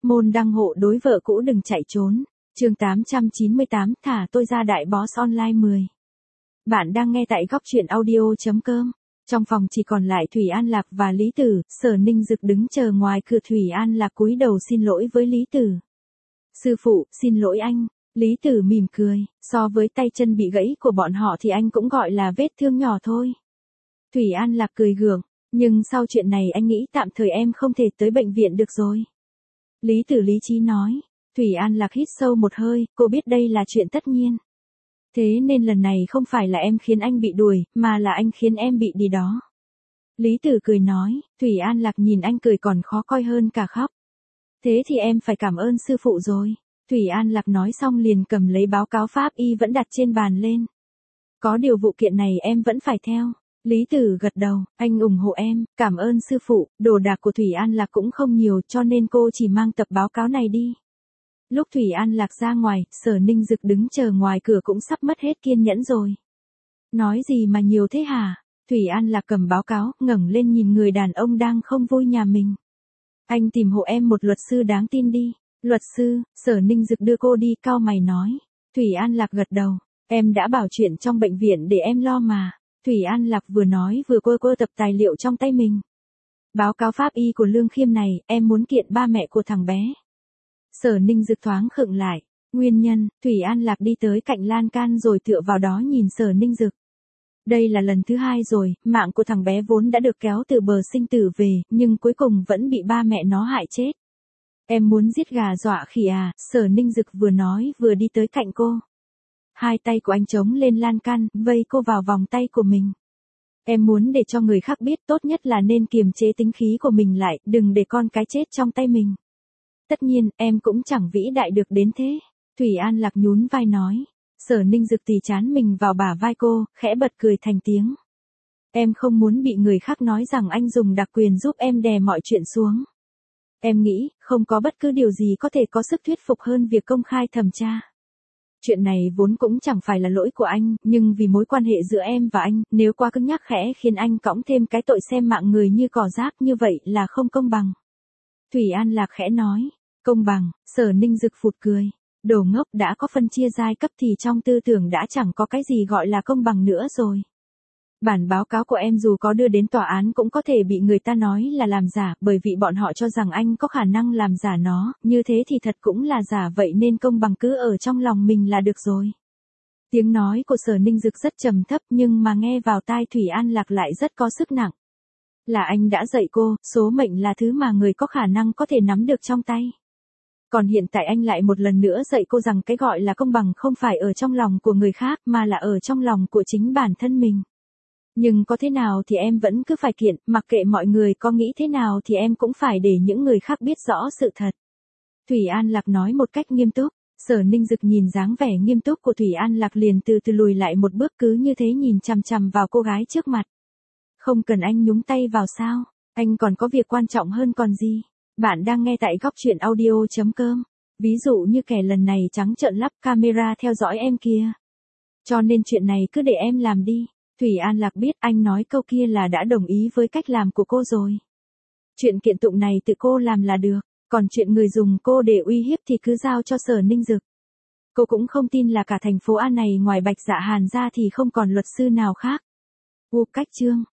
Môn đăng hộ đối vợ cũ đừng chạy trốn. Chương 898, thả tôi ra đại boss online 10. Bạn đang nghe tại góc truyện audio.com. Trong phòng chỉ còn lại Thủy An Lạc và Lý Tử, Sở Ninh Dực đứng chờ ngoài cửa. Thủy An Lạc cúi đầu xin lỗi với Lý Tử. Sư phụ, xin lỗi anh. Lý Tử mỉm cười, so với tay chân bị gãy của bọn họ thì anh cũng gọi là vết thương nhỏ thôi. Thủy An Lạc cười gượng, nhưng sau chuyện này anh nghĩ tạm thời em không thể tới bệnh viện được rồi. Lý Tử lý trí nói. Thủy An Lạc hít sâu một hơi, cô biết đây là chuyện tất nhiên. Thế nên lần này không phải là em khiến anh bị đuổi, mà là anh khiến em bị đi đó. Lý Tử cười nói, Thủy An Lạc nhìn anh cười còn khó coi hơn cả khóc. Thế thì em phải cảm ơn sư phụ rồi. Thủy An Lạc nói xong liền cầm lấy báo cáo pháp y vẫn đặt trên bàn lên. Có điều vụ kiện này em vẫn phải theo. Lý Tử gật đầu, anh ủng hộ em, cảm ơn sư phụ, đồ đạc của Thủy An Lạc cũng không nhiều cho nên cô chỉ mang tập báo cáo này đi. Lúc Thủy An Lạc ra ngoài, Sở Ninh Dực đứng chờ ngoài cửa cũng sắp mất hết kiên nhẫn rồi. Nói gì mà nhiều thế hả? Thủy An Lạc cầm báo cáo, ngẩng lên nhìn người đàn ông đang không vui nhà mình. Anh tìm hộ em một luật sư đáng tin đi. Luật sư, Sở Ninh Dực đưa cô đi, cau mày nói. Thủy An Lạc gật đầu, em đã bảo chuyện trong bệnh viện để em lo mà. Thủy An Lạc vừa nói vừa quơ tập tài liệu trong tay mình. Báo cáo pháp y của Lương Khiêm này, em muốn kiện ba mẹ của thằng bé. Sở Ninh Dực thoáng khựng lại. Nguyên nhân, Thủy An Lạc đi tới cạnh lan can rồi tựa vào đó nhìn Sở Ninh Dực. Đây là lần thứ hai rồi, mạng của thằng bé vốn đã được kéo từ bờ sinh tử về, nhưng cuối cùng vẫn bị ba mẹ nó hại chết. Em muốn giết gà dọa khỉ à? Sở Ninh Dực vừa nói vừa đi tới cạnh cô. Hai tay của anh chống lên lan can, vây cô vào vòng tay của mình. Em muốn để cho người khác biết tốt nhất là nên kiềm chế tính khí của mình lại, đừng để con cái chết trong tay mình. Tất nhiên, em cũng chẳng vĩ đại được đến thế. Thủy An Lạc nhún vai nói. Sở Ninh Dực tì chán mình vào bả vai cô, khẽ bật cười thành tiếng. Em không muốn bị người khác nói rằng anh dùng đặc quyền giúp em đè mọi chuyện xuống. Em nghĩ, không có bất cứ điều gì có thể có sức thuyết phục hơn việc công khai thẩm tra. Chuyện này vốn cũng chẳng phải là lỗi của anh, nhưng vì mối quan hệ giữa em và anh, nếu quá cứng nhắc khẽ khiến anh cõng thêm cái tội xem mạng người như cỏ rác như vậy là không công bằng. Thủy An Lạc khẽ nói, công bằng, Sở Ninh Dực phụt cười. Đồ ngốc, đã có phân chia giai cấp thì trong tư tưởng đã chẳng có cái gì gọi là công bằng nữa rồi. Bản báo cáo của em dù có đưa đến tòa án cũng có thể bị người ta nói là làm giả, bởi vì bọn họ cho rằng anh có khả năng làm giả nó, như thế thì thật cũng là giả, vậy nên công bằng cứ ở trong lòng mình là được rồi. Tiếng nói của Sở Ninh Dực rất trầm thấp nhưng mà nghe vào tai Thủy An Lạc lại rất có sức nặng. Là anh đã dạy cô, số mệnh là thứ mà người có khả năng có thể nắm được trong tay. Còn hiện tại anh lại một lần nữa dạy cô rằng cái gọi là công bằng không phải ở trong lòng của người khác mà là ở trong lòng của chính bản thân mình. Nhưng có thế nào thì em vẫn cứ phải kiện, mặc kệ mọi người có nghĩ thế nào thì em cũng phải để những người khác biết rõ sự thật. Thủy An Lạc nói một cách nghiêm túc. Sở Ninh Dực nhìn dáng vẻ nghiêm túc của Thủy An Lạc liền từ từ lùi lại một bước, cứ như thế nhìn chằm chằm vào cô gái trước mặt. Không cần anh nhúng tay vào sao? Anh còn có việc quan trọng hơn còn gì? Bạn đang nghe tại góc truyện audio.com. Ví dụ như kẻ lần này trắng trợn lắp camera theo dõi em kia. Cho nên chuyện này cứ để em làm đi. Thủy An Lạc biết anh nói câu kia là đã đồng ý với cách làm của cô rồi. Chuyện kiện tụng này tự cô làm là được, còn chuyện người dùng cô để uy hiếp thì cứ giao cho Sở Ninh Dực. Cô cũng không tin là cả thành phố A này ngoài Bạch Dạ Hàn ra thì không còn luật sư nào khác. Cách chương